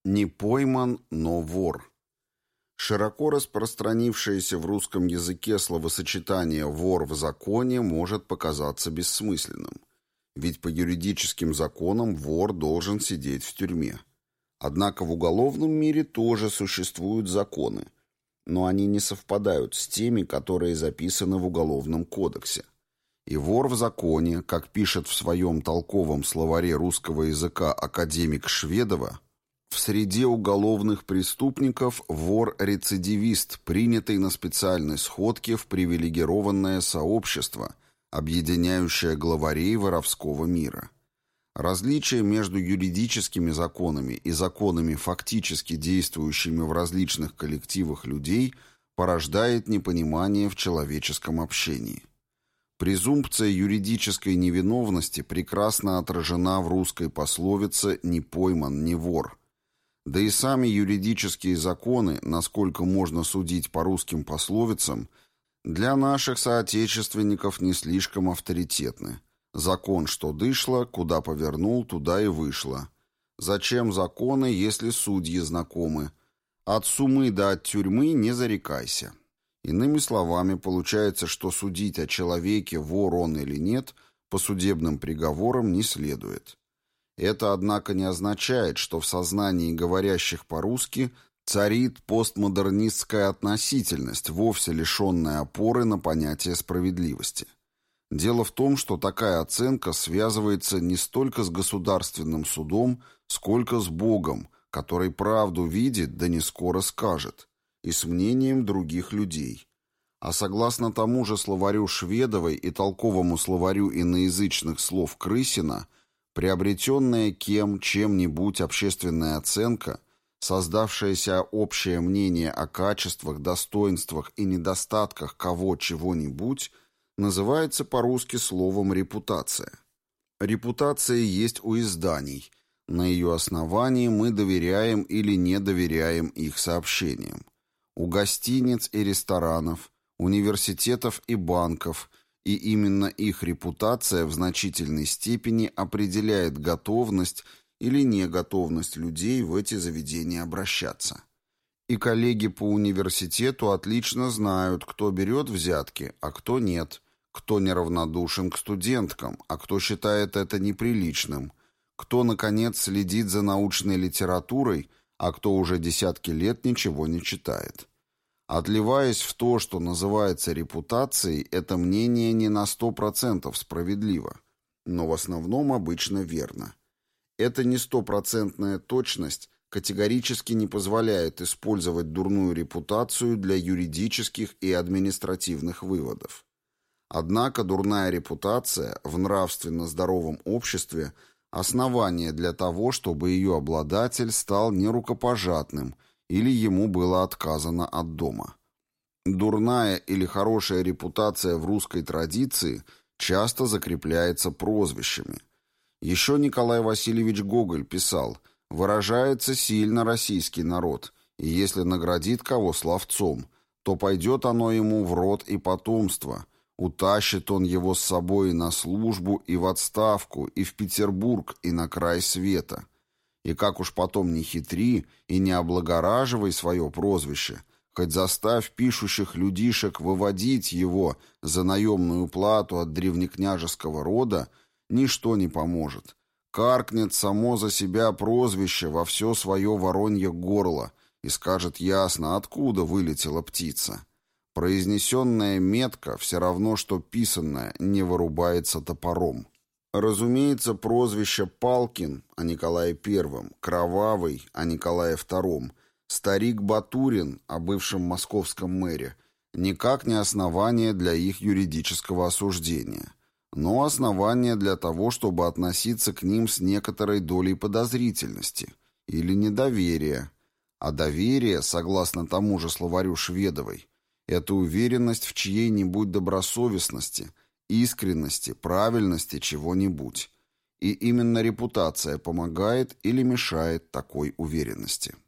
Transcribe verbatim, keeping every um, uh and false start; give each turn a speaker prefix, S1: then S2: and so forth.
S1: Не пойман, но вор. Широко распространившееся в русском языке словосочетание «вор в законе» может показаться бессмысленным, ведь по юридическим законам вор должен сидеть в тюрьме. Однако в уголовном мире тоже существуют законы, но они не совпадают с теми, которые записаны в Уголовном кодексе. И вор в законе, как пишет в своем толковом словаре русского языка академик Шведова, в среде уголовных преступников вор-рецидивист, принятый на специальной сходке в привилегированное сообщество, объединяющее главарей воровского мира. Различие между юридическими законами и законами, фактически действующими в различных коллективах людей, порождает непонимание в человеческом общении. Презумпция юридической невиновности прекрасно отражена в русской пословице «не пойман, не вор». Да и сами юридические законы, насколько можно судить по русским пословицам, для наших соотечественников не слишком авторитетны. Закон, что дышло, куда повернул, туда и вышло. Зачем законы, если судьи знакомы? От сумы до от тюрьмы не зарекайся. Иными словами, получается, что судить о человеке, вор он или нет, по судебным приговорам не следует. Это, однако, не означает, что в сознании говорящих по-русски царит постмодернистская относительность, вовсе лишенная опоры на понятие справедливости. Дело в том, что такая оценка связывается не столько с государственным судом, сколько с Богом, который правду видит, да не скоро скажет, и с мнением других людей. А согласно тому же словарю Шведовой и толковому словарю иноязычных слов Крысина, приобретенная кем, чем-нибудь общественная оценка, создавшееся общее мнение о качествах, достоинствах и недостатках кого чего-нибудь, называется по-русски словом «репутация». Репутация есть у изданий. На ее основании мы доверяем или не доверяем их сообщениям. У гостиниц и ресторанов, университетов и банков – и именно их репутация в значительной степени определяет готовность или неготовность людей в эти заведения обращаться. И коллеги по университету отлично знают, кто берет взятки, а кто нет, кто неравнодушен к студенткам, а кто считает это неприличным, кто, наконец, следит за научной литературой, а кто уже десятки лет ничего не читает. Отливаясь в то, что называется репутацией, это мнение не на сто процентов справедливо, но в основном обычно верно. Эта не стопроцентная точность категорически не позволяет использовать дурную репутацию для юридических и административных выводов. Однако дурная репутация в нравственно здоровом обществе – основание для того, чтобы ее обладатель стал нерукопожатным – или ему было отказано от дома. Дурная или хорошая репутация в русской традиции часто закрепляется прозвищами. Еще Николай Васильевич Гоголь писал: «Выражается сильно российский народ, и если наградит кого словцом, то пойдет оно ему в род и потомство, утащит он его с собой и на службу, и в отставку, и в Петербург, и на край света». И как уж потом не хитри и не облагораживай свое прозвище, хоть заставь пишущих людишек выводить его за наемную плату от древнекняжеского рода, ничто не поможет. Каркнет само за себя прозвище во все свое воронье горло и скажет ясно, откуда вылетела птица. Произнесенная метка все равно, что писанная, не вырубается топором. Разумеется, прозвище Палкин о Николае Первом, Кровавый о Николае Втором, Старик Батурин о бывшем московском мэре никак не основание для их юридического осуждения, но основание для того, чтобы относиться к ним с некоторой долей подозрительности или недоверия. А доверие, согласно тому же словарю Шведовой, это уверенность в чьей-нибудь добросовестности, искренности, правильности чего-нибудь. И именно репутация помогает или мешает такой уверенности.